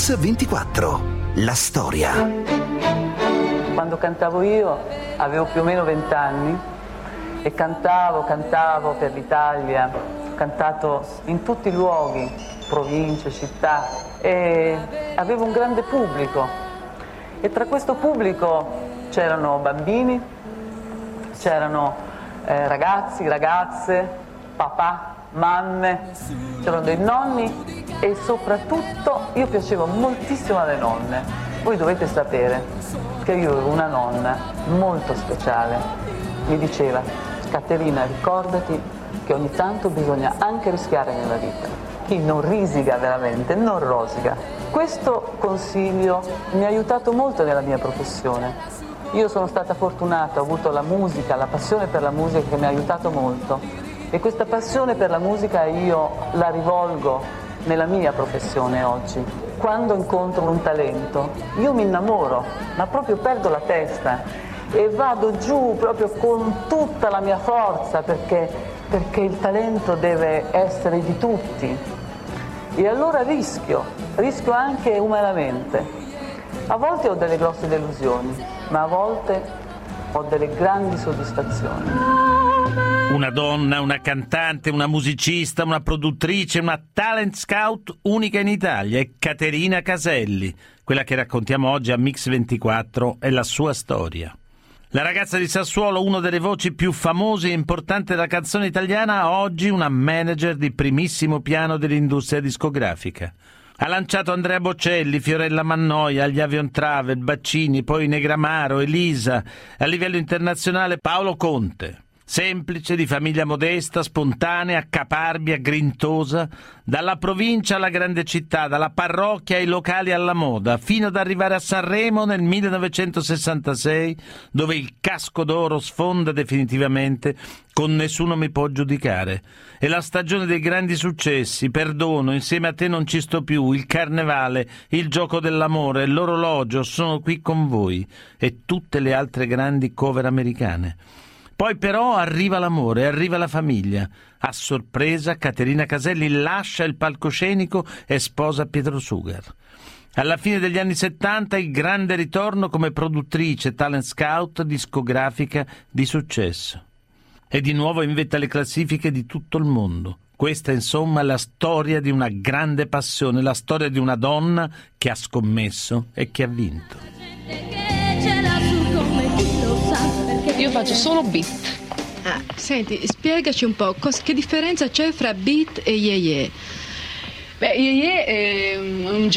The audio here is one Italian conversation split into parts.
Mix 24, la storia. Quando cantavo io avevo più o meno 20 anni e cantavo per l'Italia, ho cantato in tutti i luoghi, province, città, e avevo un grande pubblico. E tra questo pubblico c'erano bambini, c'erano ragazzi, ragazze, papà, mamme, c'erano dei nonni e soprattutto io piacevo moltissimo alle nonne. Voi dovete sapere che io avevo una nonna molto speciale, mi diceva: Caterina, ricordati che ogni tanto bisogna anche rischiare nella vita. Chi non risica veramente, non rosica. Questo consiglio mi ha aiutato molto nella mia professione. Io sono stata fortunata, ho avuto la musica, la passione per la musica che mi ha aiutato molto, e questa passione per la musica io la rivolgo nella mia professione oggi. Quando incontro un talento io mi innamoro, ma proprio perdo la testa e vado giù proprio con tutta la mia forza perché il talento deve essere di tutti. E allora rischio anche umanamente. A volte ho delle grosse delusioni, ma a volte ho delle grandi soddisfazioni. Una donna, una cantante, una musicista, una produttrice, una talent scout unica in Italia è Caterina Caselli. Quella che raccontiamo oggi a Mix 24 è la sua storia. La ragazza di Sassuolo, una delle voci più famose e importanti della canzone italiana, oggi una manager di primissimo piano dell'industria discografica. Ha lanciato Andrea Bocelli, Fiorella Mannoia, agli Avion Travel, Baccini, poi Negramaro, Elisa, a livello internazionale Paolo Conte. Semplice, di famiglia modesta, spontanea, caparbia, grintosa, dalla provincia alla grande città, dalla parrocchia ai locali alla moda, fino ad arrivare a Sanremo nel 1966, dove il casco d'oro sfonda definitivamente con Nessuno mi può giudicare. È la stagione dei grandi successi, Perdono, Insieme a te non ci sto più, Il Carnevale, Il gioco dell'amore, L'orologio, Sono qui con voi e tutte le altre grandi cover americane. Poi però arriva l'amore, arriva la famiglia. A sorpresa Caterina Caselli lascia il palcoscenico e sposa Pietro Sugar. Alla fine degli anni 70 il grande ritorno come produttrice, talent scout, discografica di successo. E di nuovo in vetta alle classifiche di tutto il mondo. Questa insomma è la storia di una grande passione, la storia di una donna che ha scommesso e che ha vinto. Io faccio solo beat. Senti, spiegaci un po' che differenza c'è fra beat e yeye. Beh, yeye è un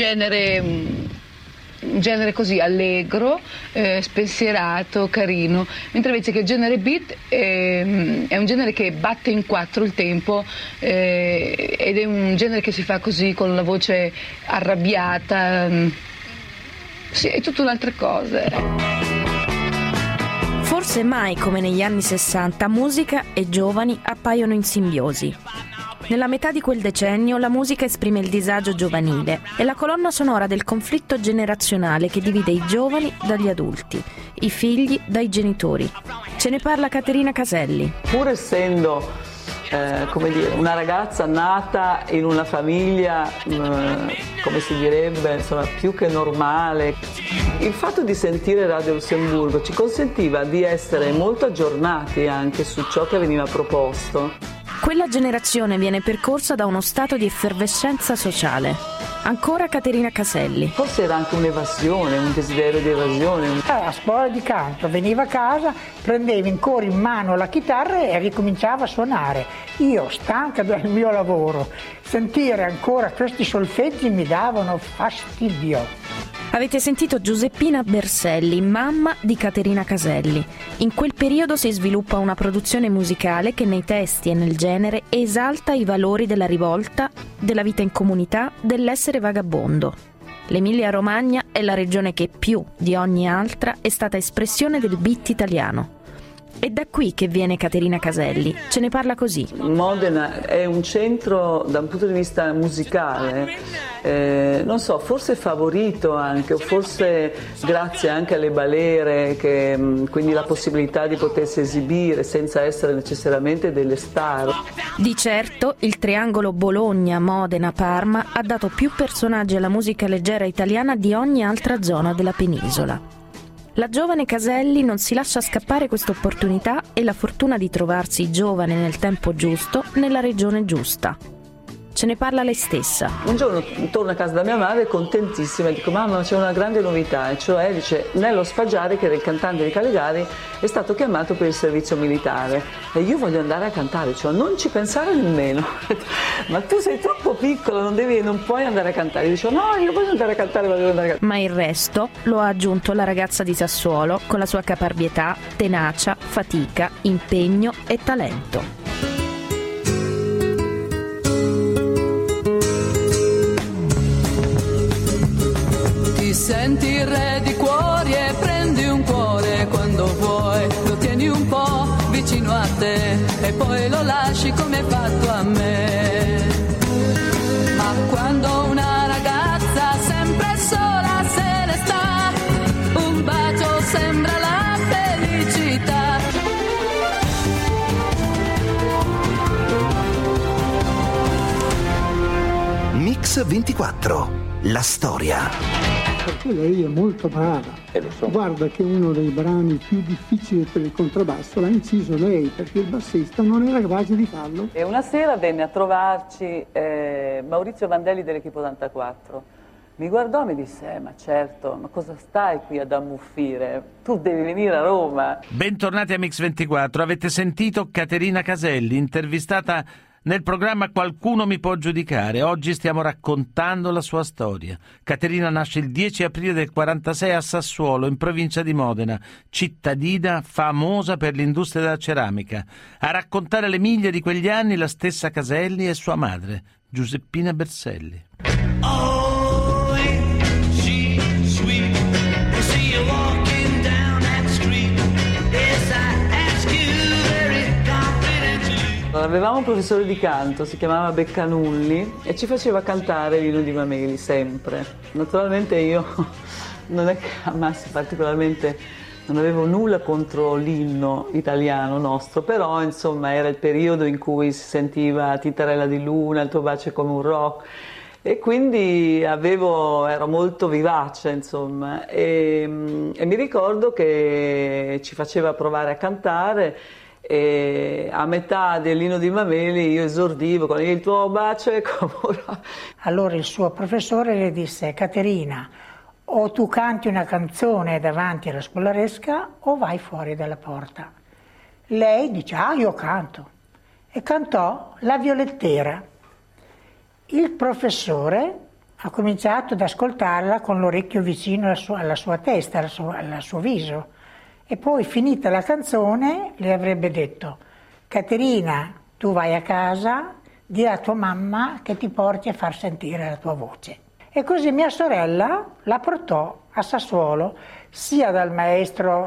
genere così allegro, spensierato, carino, mentre invece che il genere beat è un genere che batte in quattro il tempo, ed è un genere che si fa così con la voce arrabbiata. Sì, è tutta un'altra cosa. Forse mai come negli anni 60 musica e giovani appaiono in simbiosi. Nella metà di quel decennio la musica esprime il disagio giovanile, è la colonna sonora del conflitto generazionale che divide i giovani dagli adulti, i figli dai genitori. Ce ne parla Caterina Caselli. Pur essendo una ragazza nata in una famiglia, come si direbbe, insomma, più che normale, il fatto di sentire Radio Lussemburgo ci consentiva di essere molto aggiornati anche su ciò che veniva proposto. Quella generazione viene percorsa da uno stato di effervescenza sociale. Ancora Caterina Caselli. Forse era anche un'evasione, un desiderio di evasione. A scuola di canto, veniva a casa, prendeva ancora in mano la chitarra e ricominciava a suonare. Io, stanca del mio lavoro, sentire ancora questi solfeggi mi davano fastidio. Avete sentito Giuseppina Berselli, mamma di Caterina Caselli. In quel periodo si sviluppa una produzione musicale che nei testi e nel genere esalta i valori della rivolta, della vita in comunità, dell'essere vagabondo. L'Emilia-Romagna è la regione che più di ogni altra è stata espressione del beat italiano. È da qui che viene Caterina Caselli, ce ne parla così. Modena è un centro da un punto di vista musicale, non so, forse favorito anche, o forse grazie anche alle balere, quindi la possibilità di potersi esibire senza essere necessariamente delle star. Di certo il triangolo Bologna-Modena-Parma ha dato più personaggi alla musica leggera italiana di ogni altra zona della penisola. La giovane Caselli non si lascia scappare questa opportunità e la fortuna di trovarsi giovane nel tempo giusto, nella regione giusta. Ce ne parla lei stessa. Un giorno torno a casa da mia madre contentissima e dico: mamma, c'è una grande novità, e cioè dice, Nello Spaggiari, che era il cantante di Caligari, è stato chiamato per il servizio militare e io voglio andare a cantare. Cioè, non ci pensare nemmeno. Ma tu sei troppo piccolo, non puoi andare a cantare. Io dicevo: no, io voglio andare a cantare, Ma il resto lo ha aggiunto la ragazza di Sassuolo con la sua caparbietà, tenacia, fatica, impegno e talento. Senti il re di cuori e prendi un cuore quando vuoi, lo tieni un po' vicino a te e poi lo lasci come hai fatto a me. Ma quando una ragazza sempre sola se ne sta, un bacio sembra la felicità. Mix 24, la storia. Perché lei è molto brava. Lo so. Guarda che uno dei brani più difficili per il contrabbasso l'ha inciso lei, perché il bassista non era capace di farlo. E una sera venne a trovarci Maurizio Vandelli dell'Equipe 84. Mi guardò e mi disse: ma certo, ma cosa stai qui ad ammuffire? Tu devi venire a Roma. Bentornati a Mix 24. Avete sentito Caterina Caselli, intervistata nel programma Qualcuno mi può giudicare. Oggi stiamo raccontando la sua storia. Caterina nasce il 10 aprile del 46 a Sassuolo, in provincia di Modena, cittadina famosa per l'industria della ceramica. A raccontare le miglia di quegli anni la stessa Caselli e sua madre, Giuseppina Berselli. Avevamo un professore di canto, si chiamava Beccanulli, e ci faceva cantare l'Inno di Mameli sempre. Naturalmente io non è che amassi particolarmente, non avevo nulla contro l'inno italiano nostro, però insomma era il periodo in cui si sentiva Tintarella di Luna, Il tuo bacio è come un rock, e quindi ero molto vivace, insomma, e mi ricordo che ci faceva provare a cantare. E a metà dell'Inno di Mameli io esordivo con Il tuo bacio è come un rock. Allora il suo professore le disse: Caterina, o tu canti una canzone davanti alla scolaresca o vai fuori dalla porta. Lei dice: ah, io canto. E cantò La Violettera. Il professore ha cominciato ad ascoltarla con l'orecchio vicino alla sua testa, al suo viso. E poi, finita la canzone, le avrebbe detto: Caterina, tu vai a casa, di a tua mamma che ti porti a far sentire la tua voce. E così mia sorella la portò a Sassuolo, sia dal maestro,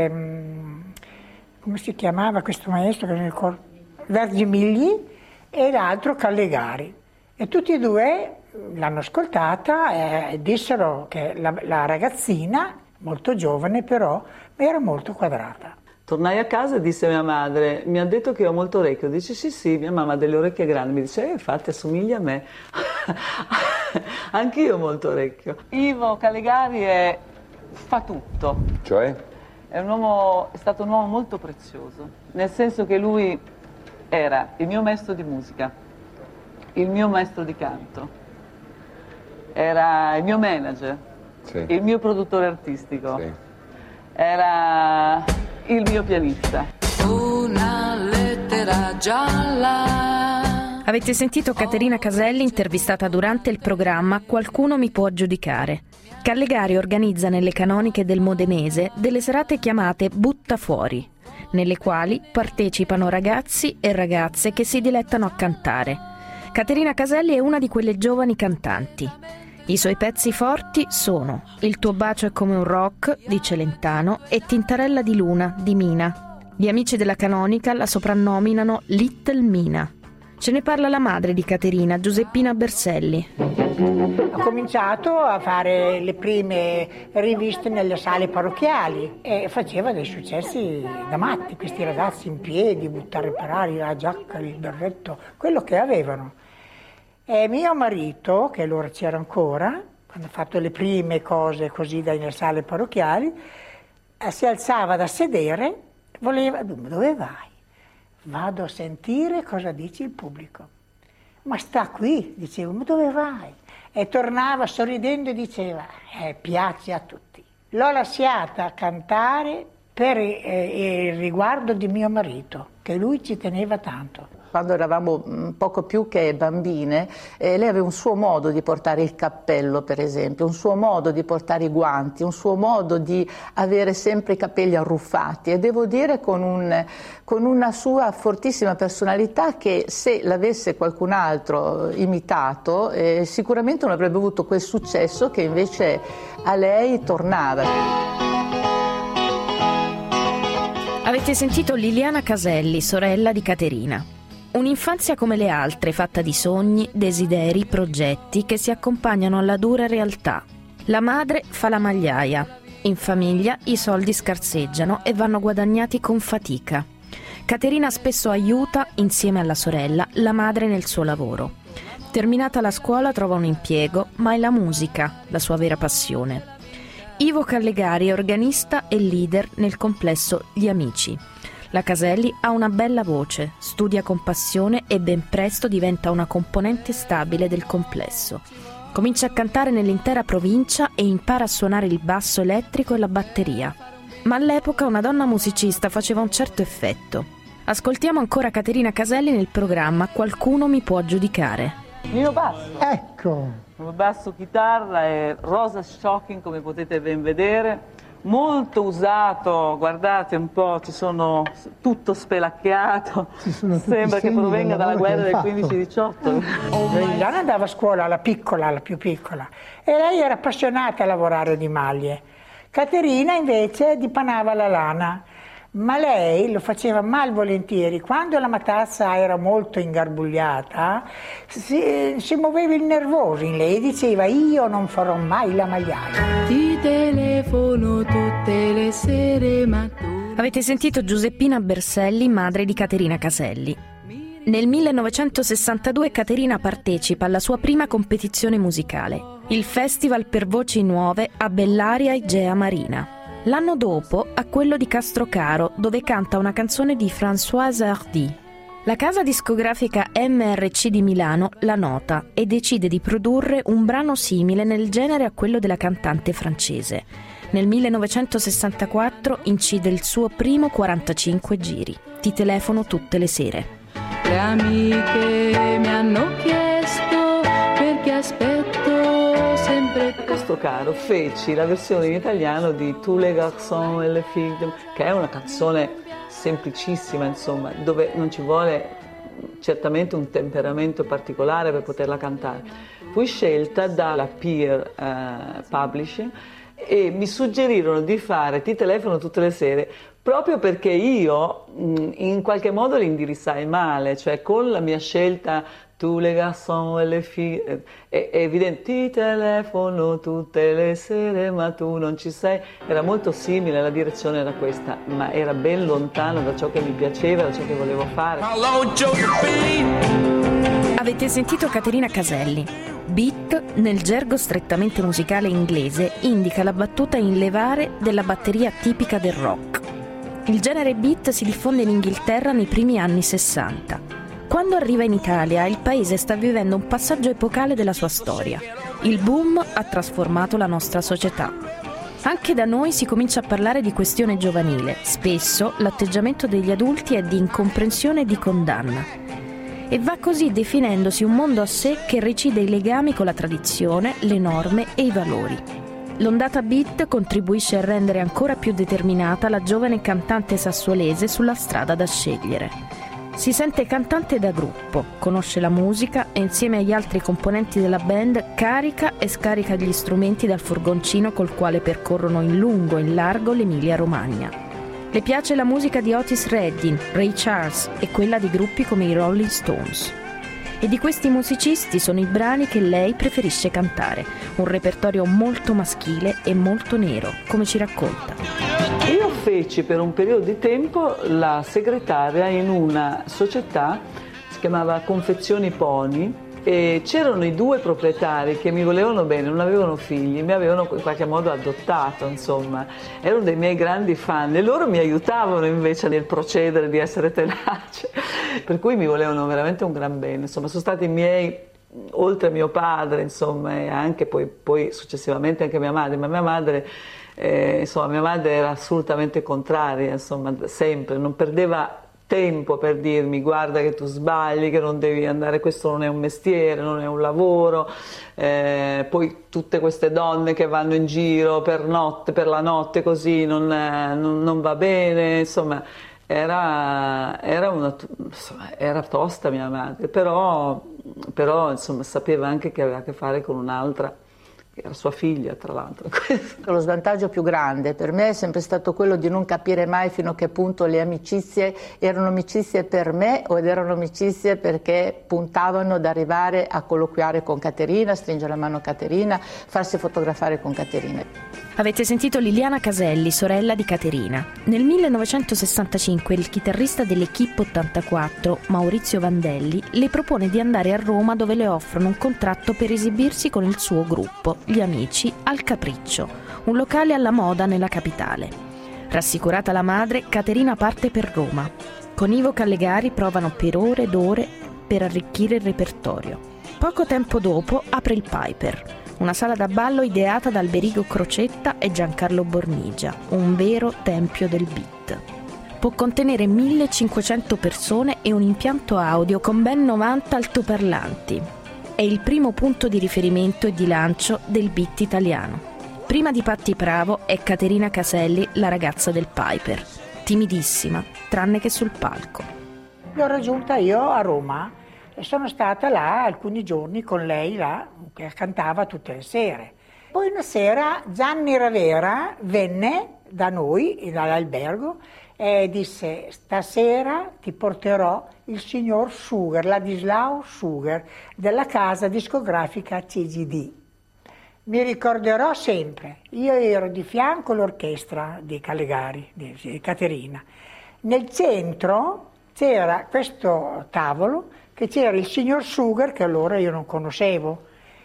come si chiamava questo maestro, che mi ricordo, Vergimigli, e l'altro Callegari. E tutti e due l'hanno ascoltata e dissero che la ragazzina, molto giovane però, era molto quadrata. Tornai a casa e disse a mia madre: mi ha detto che ho molto orecchio. Dice: sì, mia mamma ha delle orecchie grandi. Mi dice: infatti assomiglia a me. Anch'io ho molto orecchio. Ivo Calegari fa tutto. Cioè? È stato un uomo molto prezioso, nel senso che lui era il mio maestro di musica, il mio maestro di canto, era il mio manager, sì, il mio produttore artistico, sì, era il mio pianista. Una lettera gialla. Avete sentito Caterina Caselli intervistata durante il programma Qualcuno mi può giudicare. Callegari organizza nelle canoniche del Modenese delle serate chiamate Butta Fuori, nelle quali partecipano ragazzi e ragazze che si dilettano a cantare. Caterina Caselli è una di quelle giovani cantanti. I suoi pezzi forti sono Il tuo bacio è come un rock di Celentano e Tintarella di Luna di Mina. Gli amici della Canonical la soprannominano Little Mina. Ce ne parla la madre di Caterina, Giuseppina Berselli. Ho cominciato a fare le prime riviste nelle sale parrocchiali e faceva dei successi da matti, questi ragazzi in piedi, buttare per aria la giacca, il berretto, quello che avevano. E mio marito, che allora c'era ancora, quando ha fatto le prime cose così nelle sale parrocchiali, si alzava da sedere, voleva, dove vai? Vado a sentire cosa dice il pubblico. Ma sta qui, dicevo, ma dove vai? E tornava sorridendo e diceva, piace a tutti. L'ho lasciata cantare per il riguardo di mio marito, che lui ci teneva tanto. Quando eravamo poco più che bambine, lei aveva un suo modo di portare il cappello, per esempio, un suo modo di portare i guanti, un suo modo di avere sempre i capelli arruffati, e devo dire con una sua fortissima personalità che, se l'avesse qualcun altro imitato, sicuramente non avrebbe avuto quel successo che invece a lei tornava. Avete sentito Liliana Caselli, sorella di Caterina. Un'infanzia come le altre, fatta di sogni, desideri, progetti che si accompagnano alla dura realtà. La madre fa la magliaia. In famiglia i soldi scarseggiano e vanno guadagnati con fatica. Caterina spesso aiuta, insieme alla sorella, la madre nel suo lavoro. Terminata la scuola trova un impiego, ma è la musica la sua vera passione. Ivo Callegari è organista e leader nel complesso Gli Amici. La Caselli ha una bella voce, studia con passione e ben presto diventa una componente stabile del complesso. Comincia a cantare nell'intera provincia e impara a suonare il basso elettrico e la batteria. Ma all'epoca una donna musicista faceva un certo effetto. Ascoltiamo ancora Caterina Caselli nel programma Qualcuno mi può giudicare. Nino Basso. Ecco. Basso, chitarra e rosa shocking, come potete ben vedere. Molto usato, guardate un po', ci sono tutto spelacchiato, sembra che provenga dalla guerra del 15-18. Liliana andava a scuola, la più piccola, e lei era appassionata a lavorare di maglie. Caterina invece dipanava la lana, ma lei lo faceva malvolentieri. Quando la matassa era molto ingarbugliata si muoveva il nervoso in lei, diceva io non farò mai la magliaia. Ti telefono tutte le sere ma tu... Avete sentito Giuseppina Berselli, madre di Caterina Caselli. Nel 1962 Caterina partecipa alla sua prima competizione musicale, il Festival per Voci Nuove a Bellaria Igea Marina. L'anno dopo a quello di Castrocaro, dove canta una canzone di Françoise Hardy. La casa discografica MRC di Milano la nota e decide di produrre un brano simile nel genere a quello della cantante francese. Nel 1964 incide il suo primo 45 giri. Ti telefono tutte le sere. Le amiche mi hanno chiesto perché aspetto sempre. A Castrocaro feci la versione in italiano di Tous les garçons et les filles, che è una canzone semplicissima, insomma, dove non ci vuole certamente un temperamento particolare per poterla cantare. Fui scelta dalla Peer Publishing e mi suggerirono di fare Ti telefono tutte le sere, proprio perché io in qualche modo li indirizzai male, cioè con la mia scelta Tous les garçons et les filles, è evidente, ti telefono tutte le sere ma tu non ci sei, era molto simile, la direzione era questa, ma era ben lontano da ciò che mi piaceva, da ciò che volevo fare. Avete sentito Caterina Caselli. Beat, nel gergo strettamente musicale inglese, indica la battuta in levare della batteria tipica del rock. Il genere beat si diffonde in Inghilterra nei primi anni 60. Quando arriva in Italia, il paese sta vivendo un passaggio epocale della sua storia. Il boom ha trasformato la nostra società. Anche da noi si comincia a parlare di questione giovanile. Spesso l'atteggiamento degli adulti è di incomprensione e di condanna. E va così definendosi un mondo a sé che recide i legami con la tradizione, le norme e i valori. L'ondata beat contribuisce a rendere ancora più determinata la giovane cantante sassuolese sulla strada da scegliere. Si sente cantante da gruppo, conosce la musica e insieme agli altri componenti della band carica e scarica gli strumenti dal furgoncino col quale percorrono in lungo e in largo l'Emilia-Romagna. Le piace la musica di Otis Redding, Ray Charles e quella di gruppi come i Rolling Stones. E di questi musicisti sono i brani che lei preferisce cantare, un repertorio molto maschile e molto nero, come ci racconta. Io feci per un periodo di tempo la segretaria in una società, si chiamava Confezioni Pony, e c'erano i 2 proprietari che mi volevano bene, non avevano figli, mi avevano in qualche modo adottato, insomma, erano dei miei grandi fan e loro mi aiutavano invece nel procedere di essere tenace, per cui mi volevano veramente un gran bene, insomma, sono stati i miei, oltre a mio padre, insomma, e anche poi successivamente anche mia madre, ma mia madre era assolutamente contraria, insomma, sempre, non perdeva tempo per dirmi guarda che tu sbagli, che non devi andare, questo non è un mestiere, non è un lavoro, poi tutte queste donne che vanno in giro per la notte così non va bene, insomma era tosta mia madre, però insomma sapeva anche che aveva a che fare con un'altra, che era sua figlia tra l'altro. Lo svantaggio più grande per me è sempre stato quello di non capire mai fino a che punto le amicizie erano amicizie per me o erano amicizie perché puntavano ad arrivare a colloquiare con Caterina, stringere la mano a Caterina, farsi fotografare con Caterina. Avete sentito Liliana Caselli, sorella di Caterina. Nel 1965 il chitarrista dell'Equipe 84, Maurizio Vandelli, le propone di andare a Roma dove le offrono un contratto per esibirsi con il suo gruppo, Gli Amici, al Capriccio, un locale alla moda nella capitale. Rassicurata la madre, Caterina parte per Roma. Con Ivo Callegari provano per ore ed ore per arricchire il repertorio. Poco tempo dopo apre il Piper, una sala da ballo ideata da Alberigo Crocetta e Giancarlo Bornigia, un vero tempio del beat. Può contenere 1500 persone e un impianto audio con ben 90 altoparlanti. È il primo punto di riferimento e di lancio del beat italiano. Prima di Patti Pravo è Caterina Caselli, la ragazza del Piper, timidissima, tranne che sul palco. L'ho raggiunta io a Roma e sono stata là alcuni giorni con lei là, che cantava tutte le sere. Poi una sera Gianni Ravera venne da noi, dall'albergo, e disse: stasera ti porterò il signor Sugar, Ladislao Sugar, della casa discografica CGD. Mi ricorderò sempre, io ero di fianco all'orchestra di Callegari, di Caterina. Nel centro c'era questo tavolo, che c'era il signor Sugar, che allora io non conoscevo,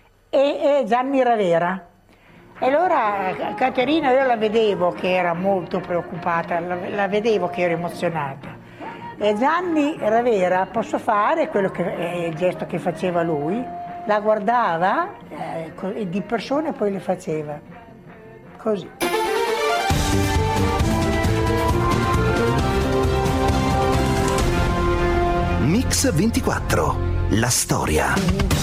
e Gianni Ravera. E allora Caterina, io la vedevo che era molto preoccupata, la vedevo che era emozionata. E Gianni Ravera, posso fare quello che è il gesto che faceva lui? La guardava di persona e poi le faceva così. Mix 24, la storia.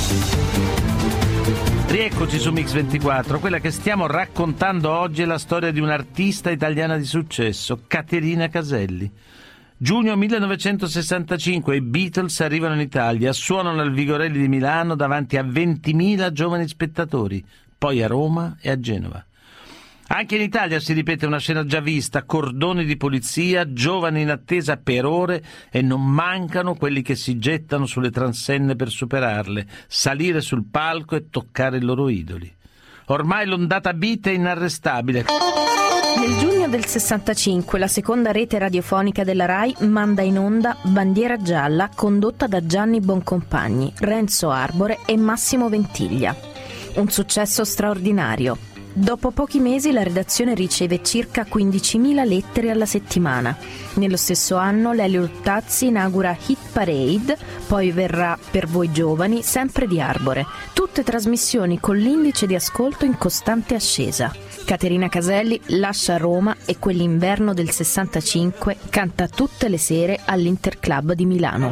Rieccoci su Mix 24, quella che stiamo raccontando oggi è la storia di un'artista italiana di successo, Caterina Caselli. Giugno 1965 i Beatles arrivano in Italia, suonano al Vigorelli di Milano davanti a 20.000 giovani spettatori, poi a Roma e a Genova. Anche in Italia si ripete una scena già vista, cordoni di polizia, giovani in attesa per ore e non mancano quelli che si gettano sulle transenne per superarle, salire sul palco e toccare i loro idoli. Ormai l'ondata beat è inarrestabile. Nel giugno del 65 la seconda rete radiofonica della Rai manda in onda Bandiera Gialla, condotta da Gianni Boncompagni, Renzo Arbore e Massimo Ventiglia. Un successo straordinario. Dopo pochi mesi la redazione riceve circa 15.000 lettere alla settimana. Nello stesso anno Lelio Luttazzi inaugura Hit Parade, poi verrà Per voi giovani, sempre di Arbore. Tutte trasmissioni con l'indice di ascolto in costante ascesa. Caterina Caselli lascia Roma e quell'inverno del 65 canta tutte le sere all'Interclub di Milano.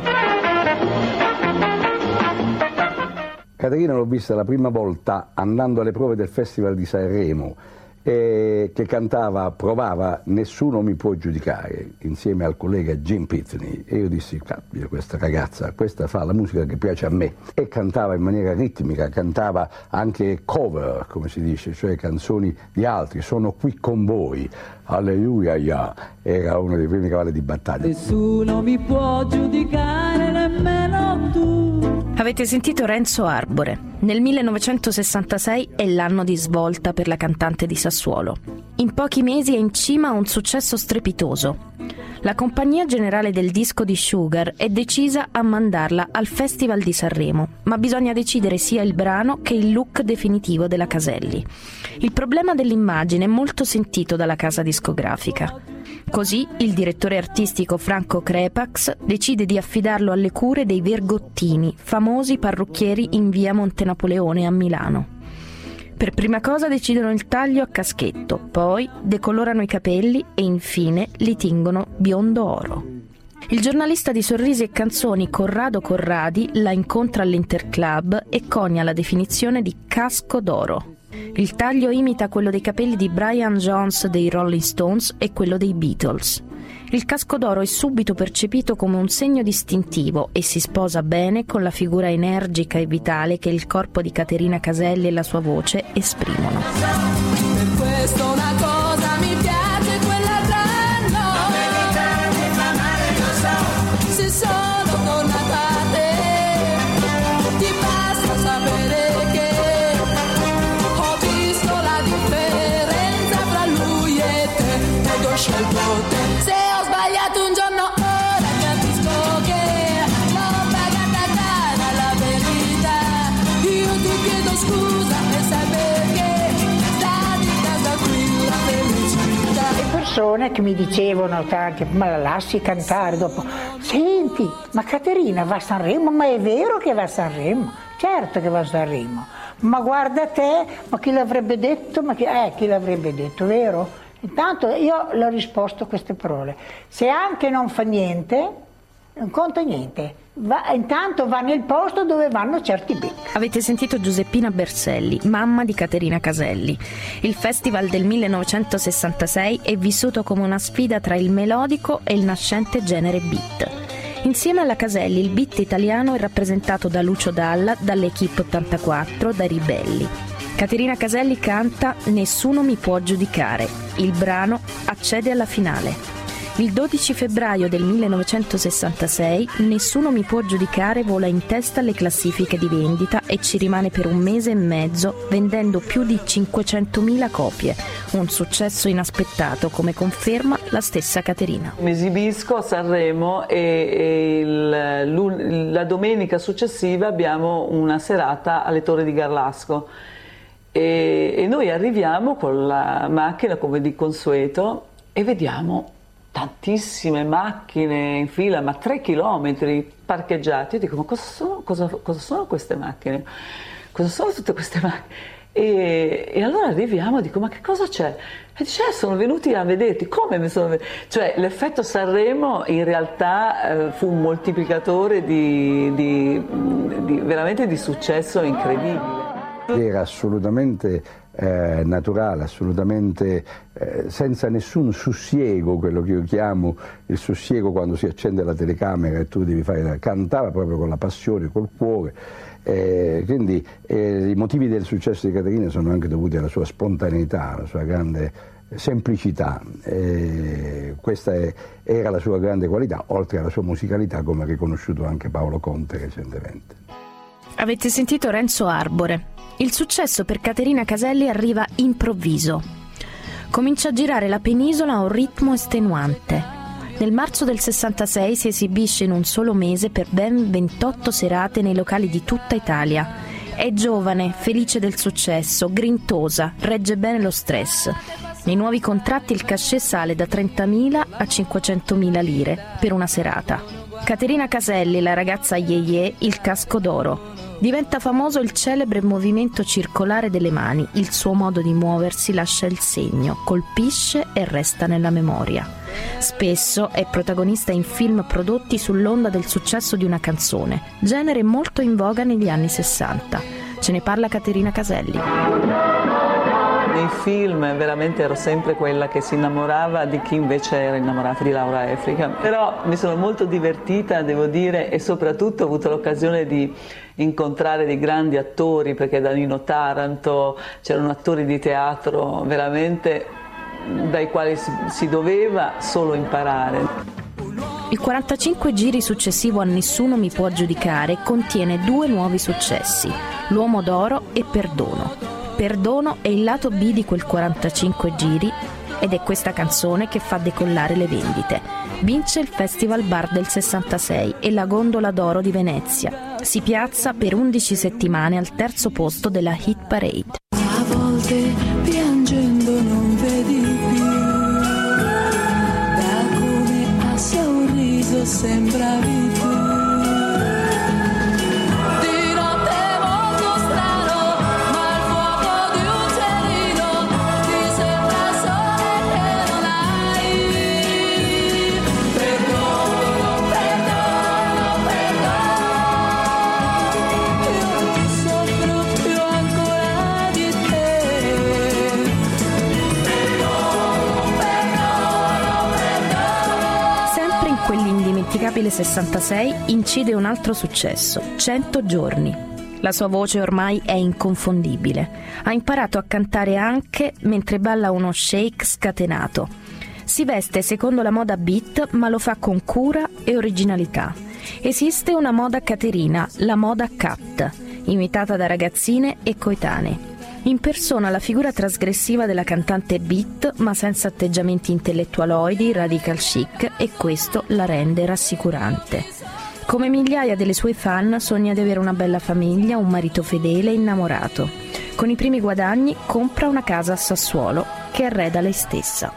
Caterina l'ho vista la prima volta andando alle prove del Festival di Sanremo, che provava Nessuno mi può giudicare, insieme al collega Jim Pitney, e io dissi: questa ragazza, questa fa la musica che piace a me, e cantava in maniera ritmica, cantava anche cover, come si dice, cioè canzoni di altri. Sono qui con voi, alleluia, yeah. Era uno dei primi cavalli di battaglia. Nessuno mi può giudicare, nemmeno tu. Avete sentito Renzo Arbore. Nel 1966 è l'anno di svolta per la cantante di Sassuolo. In pochi mesi è in cima a un successo strepitoso. La compagnia generale del disco di Sugar è decisa a mandarla al Festival di Sanremo, ma bisogna decidere sia il brano che il look definitivo della Caselli. Il problema dell'immagine è molto sentito dalla casa discografica. Così il direttore artistico Franco Crepax decide di affidarlo alle cure dei Vergottini, famosi parrucchieri in via Montenapoleone a Milano. Per prima cosa decidono il taglio a caschetto, poi decolorano i capelli e infine li tingono biondo oro. Il giornalista di Sorrisi e Canzoni Corrado Corradi la incontra all'Interclub e conia la definizione di casco d'oro. Il taglio imita quello dei capelli di Brian Jones dei Rolling Stones e quello dei Beatles. Il casco d'oro è subito percepito come un segno distintivo e si sposa bene con la figura energica e vitale che il corpo di Caterina Caselli e la sua voce esprimono. Per questo una cosa mi piace, quell'altra no. Non meditarmi fa male, lo so. Se sono tornata a te, ti basta sapere che ho visto la differenza fra lui e te ed ho scelto te. Se ho sbagliato un giorno ora capisco che l'ho pagata cara la verità. Io ti chiedo scusa e sai perché stati a casa qui la felicità. Le persone che mi dicevano anche: ma la lasci cantare dopo? Senti, ma Caterina va a Sanremo? Ma è vero che va a Sanremo? Certo che va a Sanremo. Ma guarda te, ma chi l'avrebbe detto? Chi l'avrebbe detto, vero? Intanto io le ho risposto a queste parole: se anche non fa niente, non conta niente. Intanto va nel posto dove vanno certi becchi. Avete sentito Giuseppina Berselli, mamma di Caterina Caselli. Il festival del 1966 è vissuto come una sfida tra il melodico e il nascente genere beat. Insieme alla Caselli il beat italiano è rappresentato da Lucio Dalla, dall'Equipe 84, dai Ribelli. Caterina Caselli canta Nessuno mi può giudicare. Il brano accede alla finale. Il 12 febbraio del 1966 Nessuno mi può giudicare vola in testa alle classifiche di vendita e ci rimane per un mese e mezzo, vendendo più di 500.000 copie. Un successo inaspettato, come conferma la stessa Caterina. Mi esibisco a Sanremo e la domenica successiva abbiamo una serata alle Torri di Garlasco. E noi arriviamo con la macchina come di consueto e vediamo tantissime macchine in fila, ma 3 chilometri parcheggiati. Io dico: ma cosa sono queste macchine? Cosa sono tutte queste macchine? E allora arriviamo e dico: ma che cosa c'è? E dice: sono venuti a vederti. Come mi sono venuti? Cioè l'effetto Sanremo in realtà fu un moltiplicatore veramente di successo incredibile. Era assolutamente naturale, assolutamente senza nessun sussiego, quello che io chiamo il sussiego quando si accende la telecamera e tu devi fare. Cantava proprio con la passione, col cuore. Quindi i motivi del successo di Caterina sono anche dovuti alla sua spontaneità, alla sua grande semplicità. Questa era la sua grande qualità, oltre alla sua musicalità, come ha riconosciuto anche Paolo Conte recentemente. Avete sentito Renzo Arbore. Il successo per Caterina Caselli arriva improvviso. Comincia a girare la penisola a un ritmo estenuante. Nel marzo del 66 si esibisce in un solo mese per ben 28 serate nei locali di tutta Italia. È giovane, felice del successo, grintosa, regge bene lo stress. Nei nuovi contratti il cachet sale da 30.000 a 500.000 lire per una serata. Caterina Caselli, la ragazza Yeye, il casco d'oro. Diventa famoso il celebre movimento circolare delle mani. Il suo modo di muoversi lascia il segno, colpisce e resta nella memoria. Spesso è protagonista in film prodotti sull'onda del successo di una canzone, genere molto in voga negli anni 60. Ce ne parla Caterina Caselli. nei film veramente ero sempre quella che si innamorava di chi invece era innamorata di Laura Efrica, però mi sono molto divertita, devo dire, e soprattutto ho avuto l'occasione di incontrare dei grandi attori, perché da Nino Taranto c'erano attori di teatro veramente dai quali si doveva solo imparare. Il 45 giri successivo a Nessuno mi può giudicare contiene 2 nuovi successi, L'uomo d'oro e Perdono. Perdono è il lato B di quel 45 giri ed è questa canzone che fa decollare le vendite. Vince il Festival Bar del 66 e la Gondola d'Oro di Venezia. Si piazza per 11 settimane al terzo posto della Hit Parade. A volte piangendo non vedi più, da come a sorriso sembravi tu. Di notte molto strano, ma il fuoco di un cerino ti sembra sole che non hai. Perdono, perdono, perdono, io non soffro più ancora di te. Perdono, perdono, perdono. Sempre in quell'indimenticabile 66 incide un altro successo, 100 giorni. La sua voce ormai è inconfondibile. Ha imparato a cantare anche mentre balla uno shake scatenato. Si veste secondo la moda beat, ma lo fa con cura e originalità. Esiste una moda caterina, la moda cat, imitata da ragazzine e coetanee. Impersona la figura trasgressiva della cantante beat, ma senza atteggiamenti intellettualoidi, radical chic, e questo la rende rassicurante. Come migliaia delle sue fan sogna di avere una bella famiglia, un marito fedele e innamorato. Con i primi guadagni compra una casa a Sassuolo che arreda lei stessa.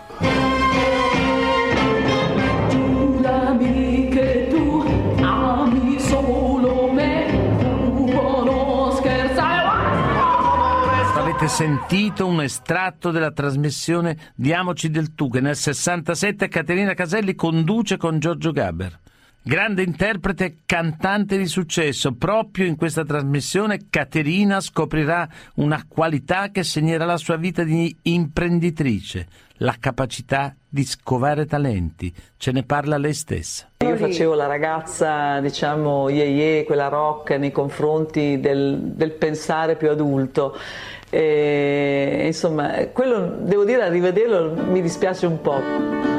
Giurami che tu ami solo me, tu non scherzare. Avete sentito un estratto della trasmissione Diamoci del tu, che nel 67 Caterina Caselli conduce con Giorgio Gaber. Grande interprete e cantante di successo. Proprio in questa trasmissione Caterina scoprirà una qualità che segnerà la sua vita di imprenditrice, la capacità di scovare talenti. Ce ne parla lei stessa. Io facevo la ragazza, diciamo, ye, quella rock nei confronti del pensare più adulto. E, insomma, quello, devo dire, a rivederlo mi dispiace un po'.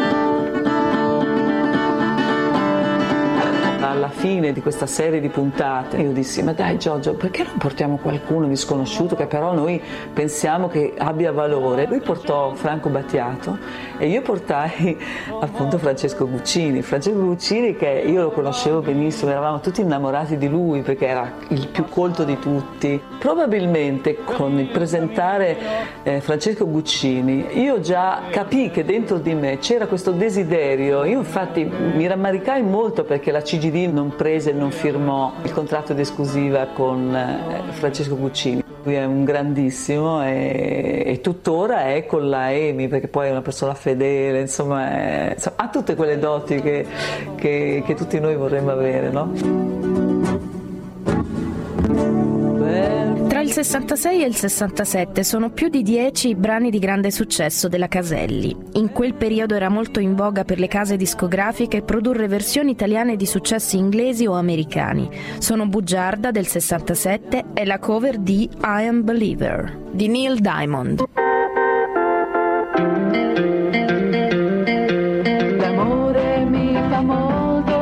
Alla fine di questa serie di puntate io dissi: ma dai Giorgio, perché non portiamo qualcuno di sconosciuto che però noi pensiamo che abbia valore? Lui portò Franco Battiato e io portai appunto Francesco Guccini che io lo conoscevo benissimo, eravamo tutti innamorati di lui perché era il più colto di tutti. Probabilmente con il presentare Francesco Guccini io già capii che dentro di me c'era questo desiderio. Io infatti mi rammaricai molto perché la CGD non prese e non firmò il contratto di esclusiva con Francesco Guccini. Lui è un grandissimo e tuttora è con la EMI, perché poi è una persona fedele, insomma, ha tutte quelle doti che tutti noi vorremmo avere, no? Tra il 66 e il 67 sono più di 10 brani di grande successo della Caselli. In quel periodo era molto in voga per le case discografiche produrre versioni italiane di successi inglesi o americani. Sono Bugiarda del 67 e la cover di I Am Believer di Neil Diamond. L'amore mi fa molto.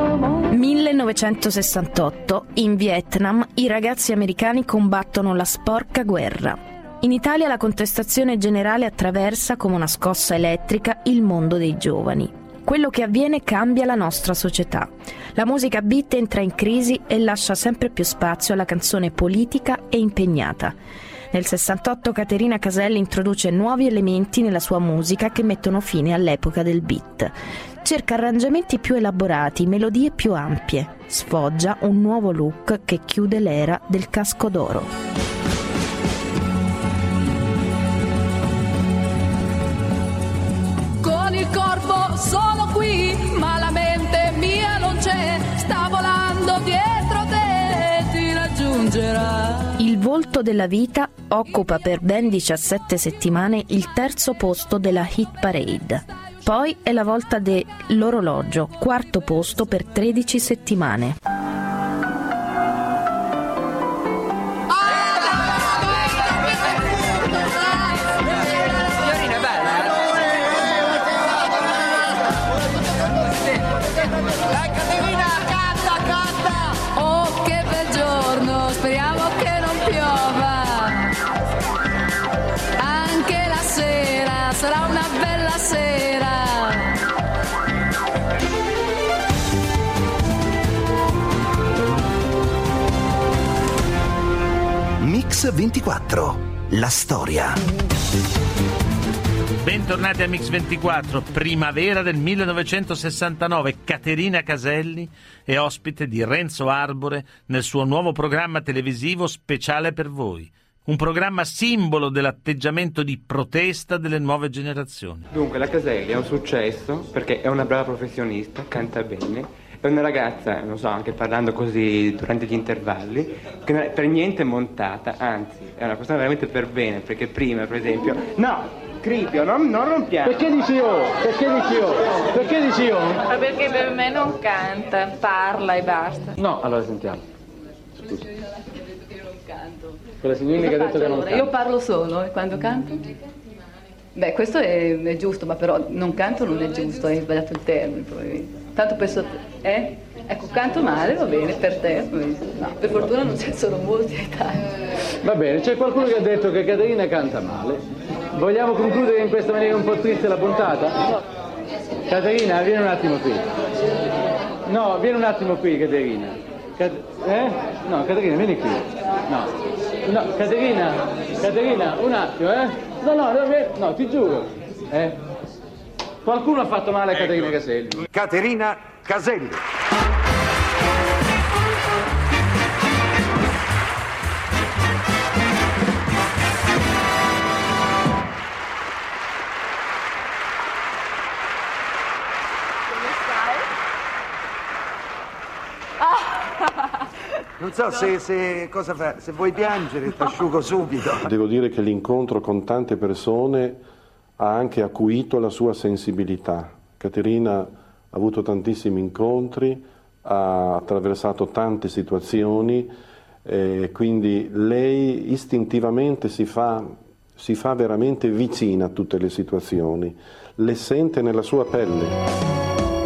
1968, in Vietnam, i ragazzi americani combattono la sporca guerra. In Italia la contestazione generale attraversa, come una scossa elettrica, il mondo dei giovani. Quello che avviene cambia la nostra società. La musica beat entra in crisi e lascia sempre più spazio alla canzone politica e impegnata. Nel 68 Caterina Caselli introduce nuovi elementi nella sua musica che mettono fine all'epoca del beat. Cerca arrangiamenti più elaborati, melodie più ampie. Sfoggia un nuovo look che chiude l'era del casco d'oro. Con il corpo sono qui, ma la mente mia non c'è. Sta volando dietro te, ti raggiungerà. Il volto della vita occupa per ben 17 settimane il terzo posto della Hit Parade. Poi è la volta dell'Orologio, quarto posto per 13 settimane. Mix 24, la storia. Bentornati a Mix 24, primavera del 1969. Caterina Caselli è ospite di Renzo Arbore nel suo nuovo programma televisivo Speciale per voi. Un programma simbolo dell'atteggiamento di protesta delle nuove generazioni. Dunque, la Caselli è un successo perché è una brava professionista, canta bene. È una ragazza, non so, anche parlando così durante gli intervalli, che non è per niente montata, anzi, è una persona veramente per bene, perché prima, per esempio... No! Cripio, non rompiamo! Perché dici oh? Perché dici oh? Perché dici oh? Ma perché per me non canta, parla e basta. No, allora sentiamo. Scusa. Quella signorina che ha detto che non canta. Io parlo solo e quando canto? Beh, questo è giusto, ma però non canto non è giusto, hai sbagliato il termine probabilmente. Tanto penso ecco, canto male, va bene, per te. No, per fortuna non ce ne sono molti in Italia. Va bene, c'è qualcuno che ha detto che Caterina canta male. Vogliamo concludere in questa maniera un po' triste la puntata? No. Caterina, vieni un attimo qui. No, vieni un attimo qui, Caterina. No, Caterina, vieni qui. No, Caterina, un attimo, No, ti giuro. Qualcuno ha fatto male a Caterina Caselli. Caterina Caselli. Non so se cosa fa, se vuoi piangere ti asciugo subito. Devo dire che l'incontro con tante persone ha anche acuito la sua sensibilità. Caterina ha avuto tantissimi incontri, ha attraversato tante situazioni, quindi lei istintivamente si fa veramente vicina a tutte le situazioni, le sente nella sua pelle.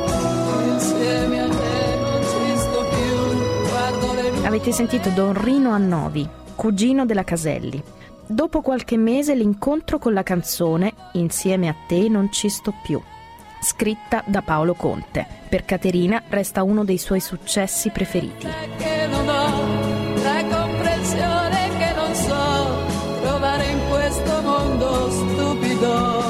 Avete sentito Don Rino Annovi, cugino della Caselli. Dopo qualche mese l'incontro con la canzone Insieme a te non ci sto più, scritta da Paolo Conte. Per Caterina resta uno dei suoi successi preferiti. Che non ho la comprensione che non so trovare in questo mondo stupido.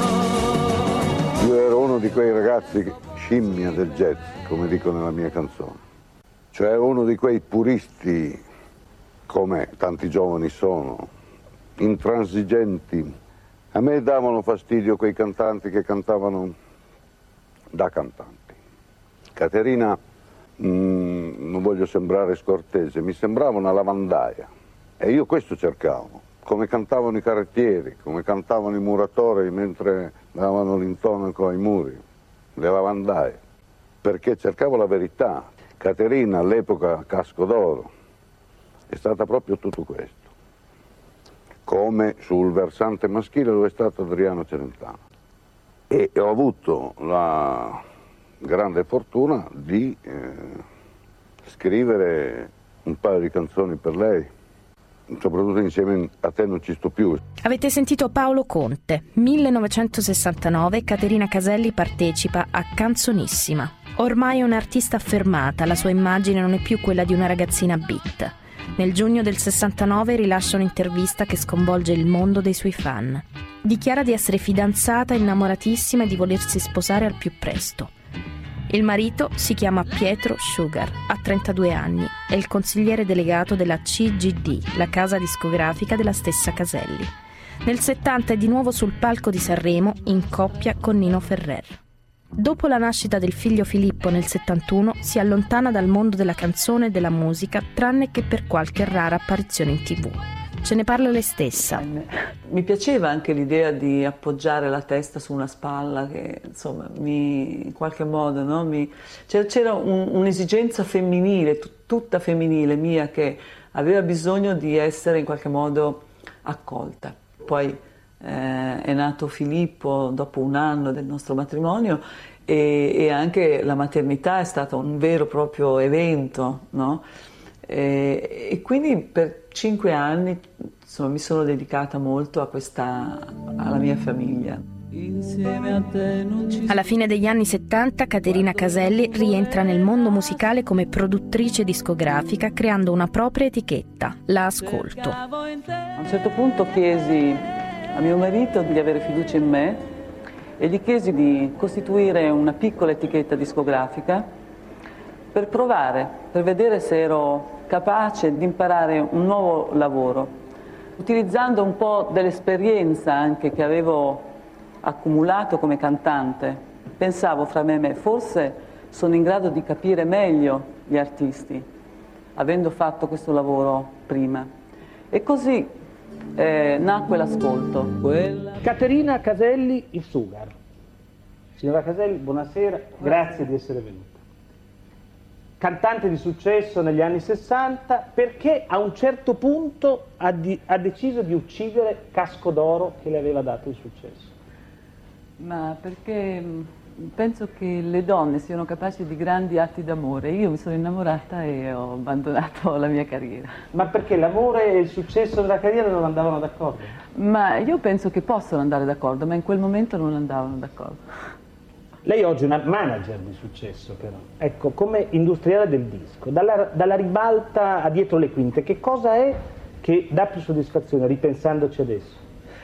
Io ero uno di quei ragazzi scimmia del jazz, come dico nella mia canzone. Cioè uno di quei puristi, come tanti giovani sono, intransigenti. A me davano fastidio quei cantanti che cantavano da cantanti. Caterina, non voglio sembrare scortese, mi sembrava una lavandaia e io questo cercavo, come cantavano i carrettieri, come cantavano i muratori mentre davano l'intonaco ai muri, le lavandaie, perché cercavo la verità. Caterina all'epoca Casco d'Oro è stata proprio tutto questo, come sul versante maschile dove è stato Adriano Celentano. E ho avuto la grande fortuna di scrivere un paio di canzoni per lei, soprattutto Insieme a te non ci sto più. Avete sentito Paolo Conte. 1969 Caterina Caselli partecipa a Canzonissima. Ormai è un'artista affermata, la sua immagine non è più quella di una ragazzina beat. Nel giugno del 69 rilascia un'intervista che sconvolge il mondo dei suoi fan. Dichiara di essere fidanzata, innamoratissima e di volersi sposare al più presto. Il marito si chiama Pietro Sugar, ha 32 anni, è il consigliere delegato della CGD, la casa discografica della stessa Caselli. Nel 70 è di nuovo sul palco di Sanremo in coppia con Nino Ferrer. Dopo la nascita del figlio Filippo nel 71 si allontana dal mondo della canzone e della musica, tranne che per qualche rara apparizione in TV. Ce ne parla lei stessa. Mi piaceva anche l'idea di appoggiare la testa su una spalla che insomma in qualche modo, no? C'era un'esigenza femminile, tutta femminile mia, che aveva bisogno di essere in qualche modo accolta. Poi è nato Filippo dopo un anno del nostro matrimonio e anche la maternità è stato un vero e proprio evento, no? E quindi per 5 anni insomma, mi sono dedicata molto alla mia famiglia. Alla fine degli anni 70 Caterina Caselli rientra nel mondo musicale come produttrice discografica creando una propria etichetta, La Ascolto. A un certo punto chiesi a mio marito di avere fiducia in me e gli chiesi di costituire una piccola etichetta discografica per provare, per vedere se ero capace di imparare un nuovo lavoro, utilizzando un po' dell'esperienza anche che avevo accumulato come cantante. Pensavo fra me e me, forse sono in grado di capire meglio gli artisti, avendo fatto questo lavoro prima. E così nacque l'Ascolto. Caterina Caselli, il Sugar. Signora Caselli, buonasera, grazie di essere venuta. Cantante di successo negli anni 60, perché a un certo punto ha deciso di uccidere Casco d'Oro che le aveva dato il successo? Ma perché penso che le donne siano capaci di grandi atti d'amore. Io mi sono innamorata e ho abbandonato la mia carriera. Ma perché l'amore e il successo della carriera non andavano d'accordo? Ma io penso che possono andare d'accordo, ma in quel momento non andavano d'accordo. Lei oggi è una manager di successo però, ecco, come industriale del disco, dalla ribalta a dietro le quinte, che cosa è che dà più soddisfazione ripensandoci adesso?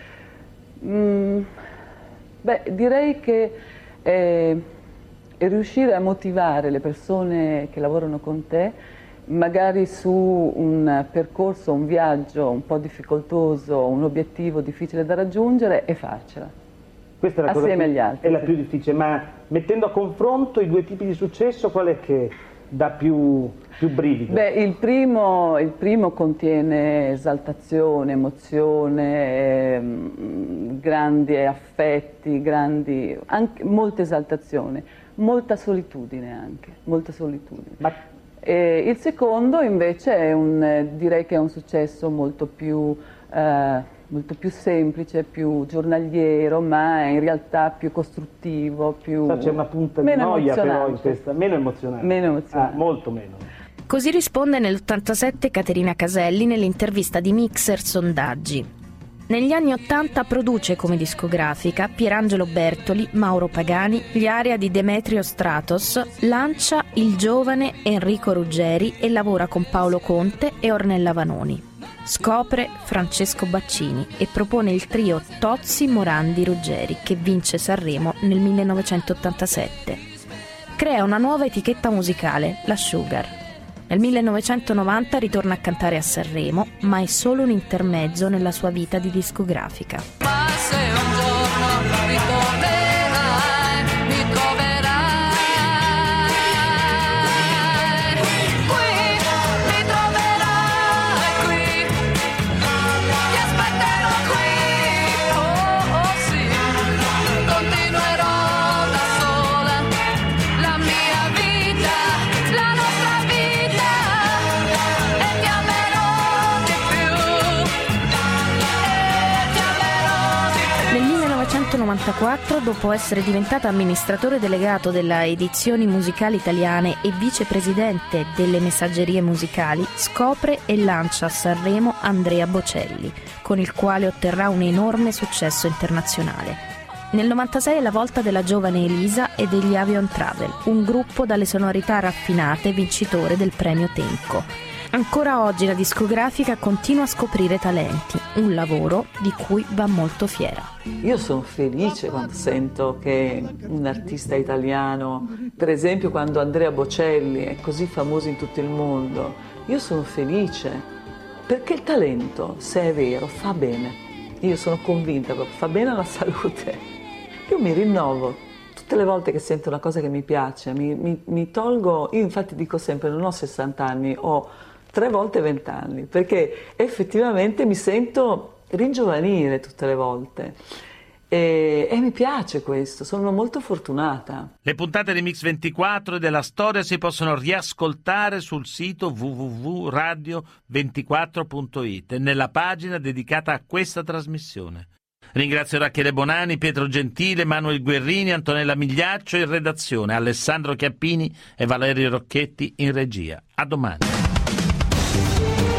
Beh, direi che è riuscire a motivare le persone che lavorano con te, magari su un percorso, un viaggio un po' difficoltoso, un obiettivo difficile da raggiungere e farcela. Questa è la assieme cosa agli altri. È la più difficile, ma mettendo a confronto i due tipi di successo, qual è che dà più brivido? Beh, il primo contiene esaltazione, emozione, grandi affetti, anche molta esaltazione, molta solitudine anche, molta solitudine. Il secondo invece direi che è un successo molto più semplice, più giornaliero, ma in realtà più costruttivo, c'è una punta di noia però in questa, meno emozionante. Meno emozionante. Molto meno. Così risponde nell'87 Caterina Caselli nell'intervista di Mixer Sondaggi. Negli anni 80 produce come discografica Pierangelo Bertoli, Mauro Pagani, gli aria di Demetrio Stratos, lancia il giovane Enrico Ruggeri e lavora con Paolo Conte e Ornella Vanoni. Scopre Francesco Baccini e propone il trio Tozzi, Morandi, Ruggeri che vince Sanremo nel 1987. Crea una nuova etichetta musicale, la Sugar. Nel 1990 ritorna a cantare a Sanremo, ma è solo un intermezzo nella sua vita di discografica. Ma se un giorno ritornerai, mi troverai qui, mi troverai qui, ti aspetterò qui, oh sì, continuerò da sola la mia vita, la nostra vita, e ti amerò di più, e ti amerò di più. Nel 1994, dopo essere diventata amministratore delegato della Edizioni Musicali Italiane e vicepresidente delle Messaggerie Musicali, scopre e lancia a Sanremo Andrea Bocelli, con il quale otterrà un enorme successo internazionale. Nel 96 è la volta della giovane Elisa e degli Avion Travel, un gruppo dalle sonorità raffinate vincitore del premio Tenco. Ancora oggi la discografica continua a scoprire talenti, un lavoro di cui va molto fiera. Io sono felice quando sento che un artista italiano, per esempio quando Andrea Bocelli è così famoso in tutto il mondo, io sono felice perché il talento, se è vero, fa bene. Io sono convinta che fa bene alla salute. Io mi rinnovo tutte le volte che sento una cosa che mi piace, mi tolgo, io infatti dico sempre non ho 60 anni, ho 3 volte 20 anni, perché effettivamente mi sento ringiovanire tutte le volte. E mi piace questo, sono molto fortunata. Le puntate di Mix24 e della storia si possono riascoltare sul sito www.radio24.it e nella pagina dedicata a questa trasmissione. Ringrazio Rachele Bonani, Pietro Gentile, Manuel Guerrini, Antonella Migliaccio in redazione, Alessandro Chiappini e Valerio Rocchetti in regia. A domani.